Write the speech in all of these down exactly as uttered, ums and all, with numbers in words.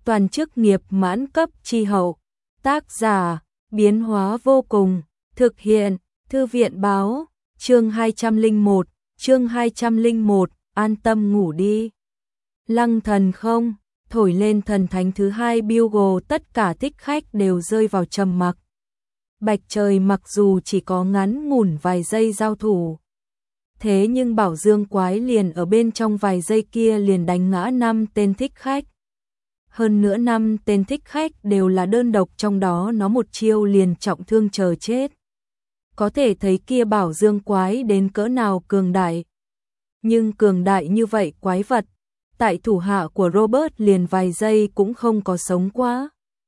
toàn chức nghiệp mãn cấp chi hậu. Tác giả, biến hóa vô cùng, thực hiện, thư viện báo, chương hai trăm lẻ một, chương hai trăm lẻ một, an tâm ngủ đi. Lăng thần không, thổi lên thần thánh thứ hai bugle, tất cả thích khách đều rơi vào trầm mặc. Bạch Trời mặc dù chỉ có ngắn ngủn vài giây giao thủ, thế nhưng Bảo Dương Quái liền ở bên trong vài giây kia liền đánh ngã năm tên thích khách. Hơn nữa năm tên thích khách đều là đơn độc, trong đó nó một chiêu liền trọng thương chờ chết. Có thể thấy kia Bảo Dương Quái đến cỡ nào cường đại. Nhưng cường đại như vậy quái vật, tại thủ hạ của Robert liền vài giây cũng không có sống quá.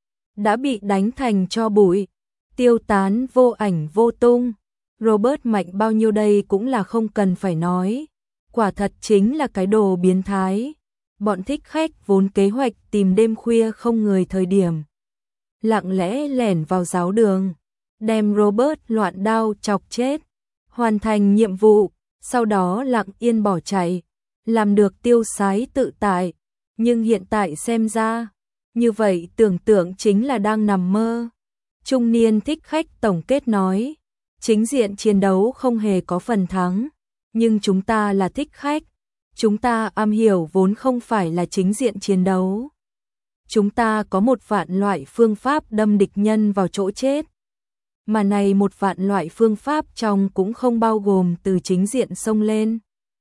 Đã bị đánh thành tro bụi, tiêu tán vô ảnh vô tung. Robert mạnh bao nhiêu đây cũng là không cần phải nói. Quả thật chính là cái đồ biến thái. Bọn thích khách vốn kế hoạch tìm đêm khuya không người thời điểm, lặng lẽ lẻn vào giáo đường, đem Robert loạn đao chọc chết, hoàn thành nhiệm vụ, sau đó lặng yên bỏ chạy, làm được tiêu sái tự tại. Nhưng hiện tại xem ra, như vậy tưởng tượng chính là đang nằm mơ. Trung niên thích khách tổng kết nói, chính diện chiến đấu không hề có phần thắng, nhưng chúng ta là thích khách. Chúng ta am hiểu vốn không phải là chính diện chiến đấu. Chúng ta có một vạn loại phương pháp đâm địch nhân vào chỗ chết. Mà này một vạn loại phương pháp trong cũng không bao gồm từ chính diện xông lên.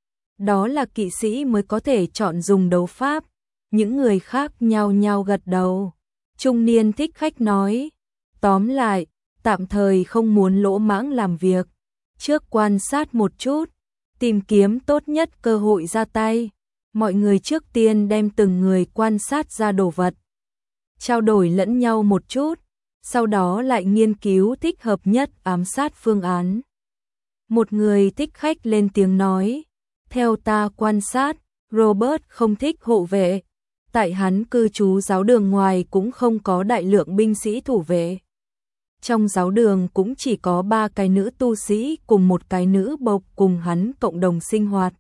Đó là kỵ sĩ mới có thể chọn dùng đấu pháp. Những người khác nhao nhao gật đầu. Trung niên thích khách nói, tóm lại, tạm thời không muốn lỗ mãng làm việc. Trước quan sát một chút, tìm kiếm tốt nhất cơ hội ra tay. Mọi người trước tiên đem từng người quan sát ra đồ vật, trao đổi lẫn nhau một chút, sau đó lại nghiên cứu thích hợp nhất ám sát phương án. Một người thích khách lên tiếng nói, theo ta quan sát, Robert không thích hộ vệ. Tại hắn cư trú giáo đường ngoài cũng không có đại lượng binh sĩ thủ vệ. Trong giáo đường cũng chỉ có ba cái nữ tu sĩ cùng một cái nữ bộc cùng hắn cộng đồng sinh hoạt.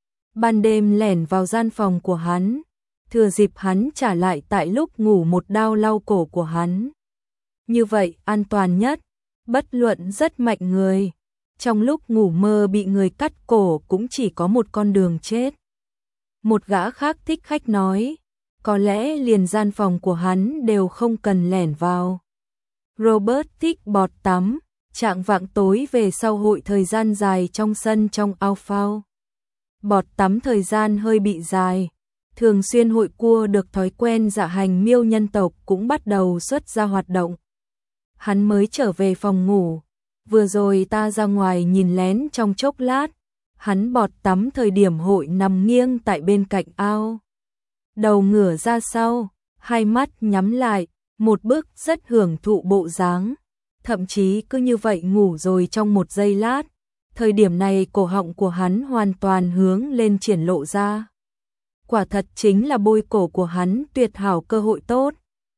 Ban đêm lẻn vào gian phòng của hắn, thừa dịp hắn trả lại tại lúc ngủ một đao lau cổ của hắn. Như vậy an toàn nhất, bất luận rất mạnh người. Trong lúc ngủ mơ bị người cắt cổ cũng chỉ có một con đường chết. Một gã khác thích khách nói, có lẽ liền gian phòng của hắn đều không cần lẻn vào. Robert thích bọt tắm, trạng vạng tối về sau hội thời gian dài trong sân trong ao phao. Bọt tắm thời gian hơi bị dài, thường xuyên hội cua được thói quen dạ hành miêu nhân tộc cũng bắt đầu xuất ra hoạt động. Hắn mới trở về phòng ngủ, vừa rồi ta ra ngoài nhìn lén trong chốc lát, hắn bọt tắm thời điểm hội nằm nghiêng tại bên cạnh ao. Đầu ngửa ra sau, hai mắt nhắm lại, một bức rất hưởng thụ bộ dáng, thậm chí cứ như vậy ngủ rồi trong một giây lát. Thời điểm này cổ họng của hắn hoàn toàn hướng lên triển lộ ra. Quả thật chính là bôi cổ của hắn tuyệt hảo cơ hội tốt.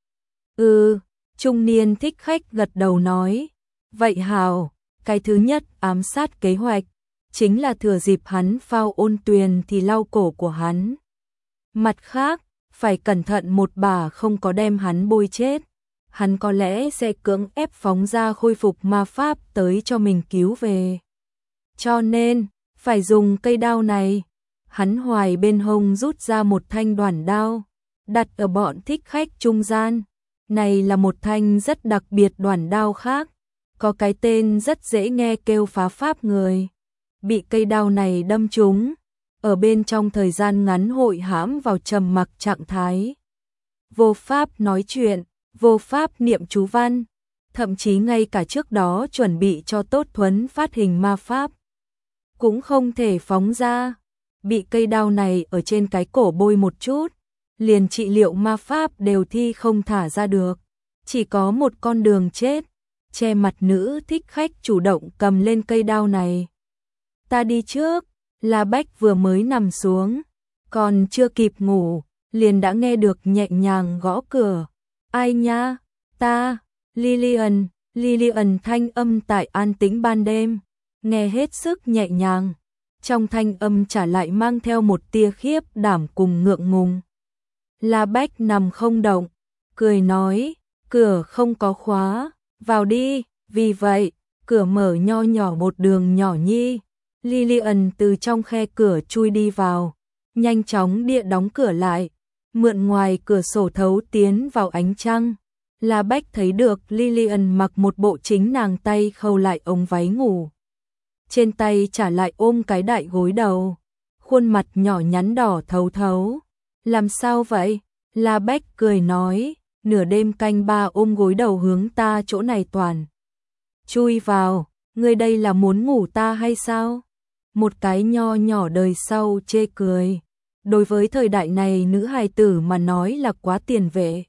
Ừ, trung niên thích khách gật đầu nói, vậy hảo, cái thứ nhất ám sát kế hoạch, chính là thừa dịp hắn phao ôn tuyền thì lau cổ của hắn. Mặt khác, phải cẩn thận một bà không có đem hắn bôi chết, hắn có lẽ sẽ cưỡng ép phóng ra khôi phục ma pháp tới cho mình cứu về. Cho nên, phải dùng cây đao này. Hắn hoài bên hông rút ra một thanh đoản đao, đặt ở bọn thích khách trung gian. Này là một thanh rất đặc biệt đoản đao khác, có cái tên rất dễ nghe kêu phá pháp người. Bị cây đao này đâm trúng, ở bên trong thời gian ngắn hội hãm vào trầm mặc trạng thái. Vô pháp nói chuyện, vô pháp niệm chú văn, thậm chí ngay cả trước đó chuẩn bị cho tốt thuấn phát hình ma pháp cũng không thể phóng ra. Bị cây đao này ở trên cái cổ bôi một chút, liền trị liệu ma pháp đều thi không thả ra được. Chỉ có một con đường chết. Che mặt nữ thích khách chủ động cầm lên cây đao này. Ta đi trước. La Bách vừa mới nằm xuống, còn chưa kịp ngủ, liền đã nghe được nhẹ nhàng gõ cửa. Ai nha? Ta, Lillian. Lillian thanh âm tại an tĩnh ban đêm, nghe hết sức nhẹ nhàng. Trong thanh âm trả lại mang theo một tia khiếp đảm cùng ngượng ngùng. La Bách nằm không động, cười nói, cửa không có khóa, vào đi. Vì vậy, cửa mở nho nhỏ một đường nhỏ nhi. Lillian từ trong khe cửa chui đi vào, nhanh chóng địa đóng cửa lại, mượn ngoài cửa sổ thấu tiến vào ánh trăng. La Bách thấy được Lillian mặc một bộ chính nàng tay khâu lại ống váy ngủ. Trên tay trả lại ôm cái đại gối đầu, khuôn mặt nhỏ nhắn đỏ thấu thấu. Làm sao vậy? La Bách cười nói, nửa đêm canh ba ôm gối đầu hướng ta chỗ này toàn. Chui vào, ngươi đây là muốn ngủ ta hay sao? Một cái nho nhỏ đời sau chê cười. Đối với thời đại này nữ hài tử mà nói là quá tiền vệ.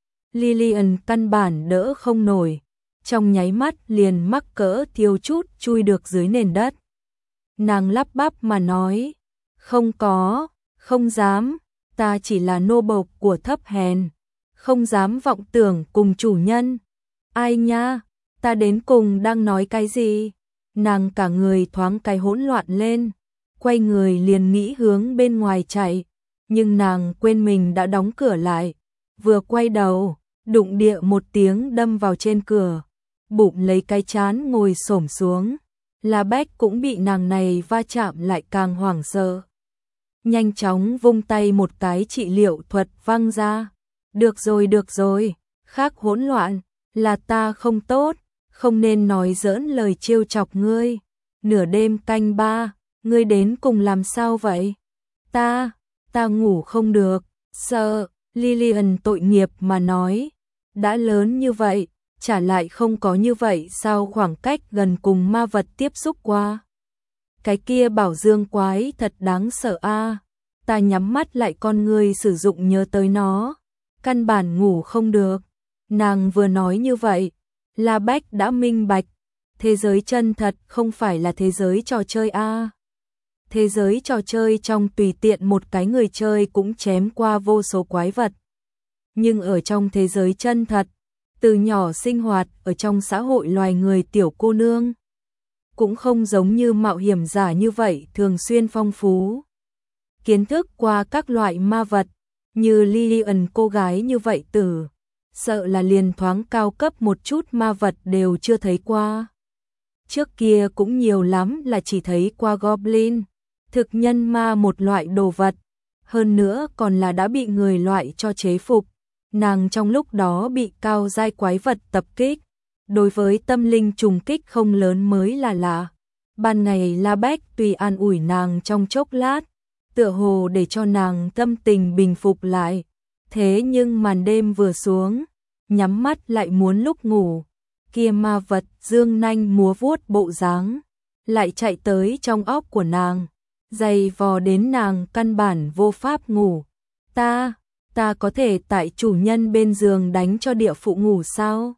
Lillian căn bản đỡ không nổi, trong nháy mắt liền mắc cỡ thiếu chút chui được dưới nền đất. Nàng lắp bắp mà nói, không có, không dám, ta chỉ là nô bộc của thấp hèn, không dám vọng tưởng cùng chủ nhân. Ai nha, ta đến cùng đang nói cái gì? Nàng cả người thoáng cái hỗn loạn lên, quay người liền nghĩ hướng bên ngoài chạy, nhưng nàng quên mình đã đóng cửa lại, vừa quay đầu, đụng địa một tiếng đâm vào trên cửa, bụng lấy cái chán ngồi xổm xuống. La Bách cũng bị nàng này va chạm lại càng hoảng sợ. Nhanh chóng vung tay một cái trị liệu thuật văng ra. Được rồi được rồi, khác hỗn loạn, là ta không tốt, không nên nói giỡn lời trêu chọc ngươi. Nửa đêm canh ba, ngươi đến cùng làm sao vậy? Ta, ta ngủ không được, sợ. Lillian tội nghiệp mà nói, đã lớn như vậy, trả lại không có như vậy sao khoảng cách gần cùng ma vật tiếp xúc qua. Cái kia bảo dương quái thật đáng sợ a. Ta nhắm mắt lại con người sử dụng nhớ tới nó, căn bản ngủ không được. Nàng vừa nói như vậy, La Bách đã minh bạch, thế giới chân thật không phải là thế giới trò chơi a. Thế giới trò chơi trong tùy tiện một cái người chơi cũng chém qua vô số quái vật. Nhưng ở trong thế giới chân thật, từ nhỏ sinh hoạt ở trong xã hội loài người tiểu cô nương, cũng không giống như mạo hiểm giả như vậy thường xuyên phong phú kiến thức qua các loại ma vật, như Lillian cô gái như vậy tử, sợ là liền thoáng cao cấp một chút ma vật đều chưa thấy qua. Trước kia cũng nhiều lắm là chỉ thấy qua goblin, thực nhân ma một loại đồ vật, hơn nữa còn là đã bị người loại cho chế phục. Nàng trong lúc đó bị cao giai quái vật tập kích, đối với tâm linh trùng kích không lớn mới là lạ. Ban ngày La Bách tùy an ủi nàng trong chốc lát, tựa hồ để cho nàng tâm tình bình phục lại. Thế nhưng màn đêm vừa xuống, nhắm mắt lại muốn lúc ngủ, kia ma vật dương nanh múa vuốt bộ dáng lại chạy tới trong óc của nàng, dày vò đến nàng căn bản vô pháp ngủ. Ta, ta có thể tại chủ nhân bên giường đánh cho địa phụ ngủ sao?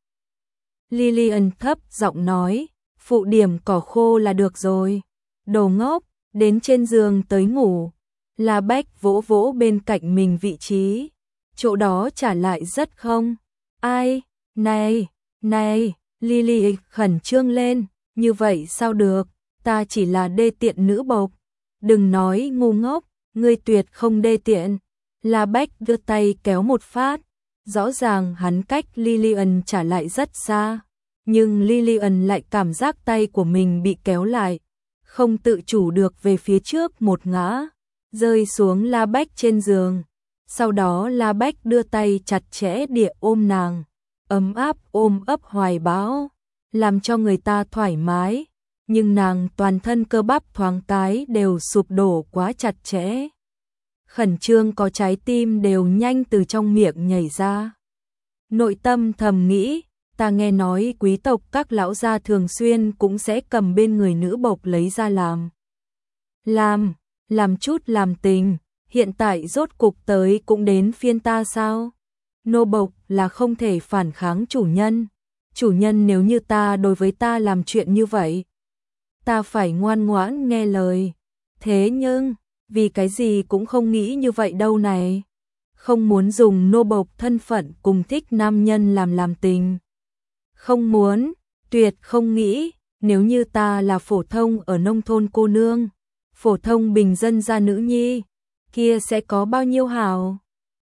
Lillian thấp giọng nói, phụ điểm cỏ khô là được rồi. Đồ ngốc, đến trên giường tới ngủ. La Bách vỗ vỗ bên cạnh mình vị trí, chỗ đó trả lại rất không. Ai, này, này, Lily khẩn trương lên, như vậy sao được, ta chỉ là đê tiện nữ bộc. Đừng nói ngu ngốc, ngươi tuyệt không đê tiện. La Bách đưa tay kéo một phát, rõ ràng hắn cách Lillian trả lại rất xa, nhưng Lillian lại cảm giác tay của mình bị kéo lại, không tự chủ được về phía trước một ngã, rơi xuống La Bách trên giường. Sau đó La Bách đưa tay chặt chẽ địa ôm nàng, ấm áp ôm ấp hoài bão, làm cho người ta thoải mái, nhưng nàng toàn thân cơ bắp thoáng cái đều sụp đổ quá chặt chẽ. Khẩn trương có trái tim đều nhanh từ trong miệng nhảy ra. Nội tâm thầm nghĩ, ta nghe nói quý tộc các lão gia thường xuyên cũng sẽ cầm bên người nữ bộc lấy ra làm. Làm, làm chút làm tình, hiện tại rốt cục tới cũng đến phiên ta sao? Nô bộc là không thể phản kháng chủ nhân. Chủ nhân nếu như ta đối với ta làm chuyện như vậy, ta phải ngoan ngoãn nghe lời. Thế nhưng, vì cái gì cũng không nghĩ như vậy đâu này. Không muốn dùng nô bộc thân phận cùng thích nam nhân làm làm tình. Không muốn, tuyệt không nghĩ, nếu như ta là phổ thông ở nông thôn cô nương, phổ thông bình dân gia nữ nhi, kia sẽ có bao nhiêu hào.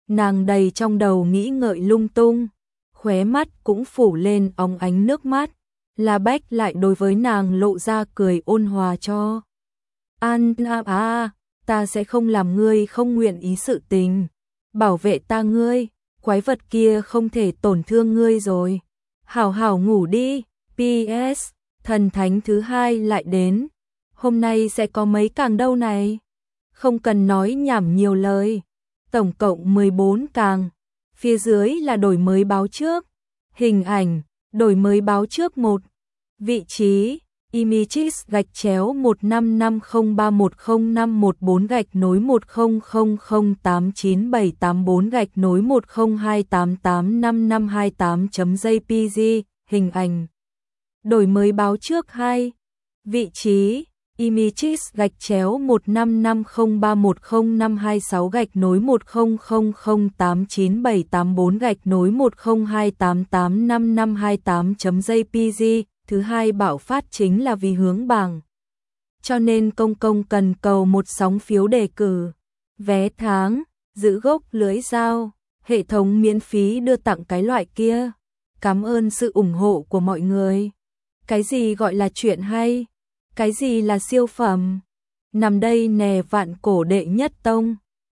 Nàng đầy trong đầu nghĩ ngợi lung tung, khóe mắt cũng phủ lên óng ánh nước mắt. La Bách lại đối với nàng lộ ra cười ôn hòa cho. An à, à, ta sẽ không làm ngươi không nguyện ý sự tình. Bảo vệ ta ngươi, quái vật kia không thể tổn thương ngươi rồi. Hảo hảo ngủ đi. pê ét. Thần thánh thứ hai lại đến. Hôm nay sẽ có mấy càng đâu này. Không cần nói nhảm nhiều lời. Tổng cộng mười bốn càng. Phía dưới là đổi mới báo trước. Hình ảnh, đổi mới báo trước một. Vị trí, images gạch chéo một năm năm không ba một không năm một bốn gạch nối một không không không tám chín bảy tám bốn gạch nối một không hai tám tám năm năm hai tám.jpg, hình ảnh. Đổi mới báo trước hai. Vị trí, images gạch chéo một năm năm không ba một không năm hai sáu gạch nối một không không không tám chín bảy tám bốn gạch nối một không hai tám tám năm năm hai tám.jpg. Thứ hai bạo phát chính là vì hướng bảng. Cho nên công công cần cầu một sóng phiếu đề cử. Vé tháng, giữ gốc lưỡi dao, hệ thống miễn phí đưa tặng cái loại kia. Cảm ơn sự ủng hộ của mọi người. Cái gì gọi là chuyện hay? Cái gì là siêu phẩm? Nằm đây nè vạn cổ đệ nhất tông.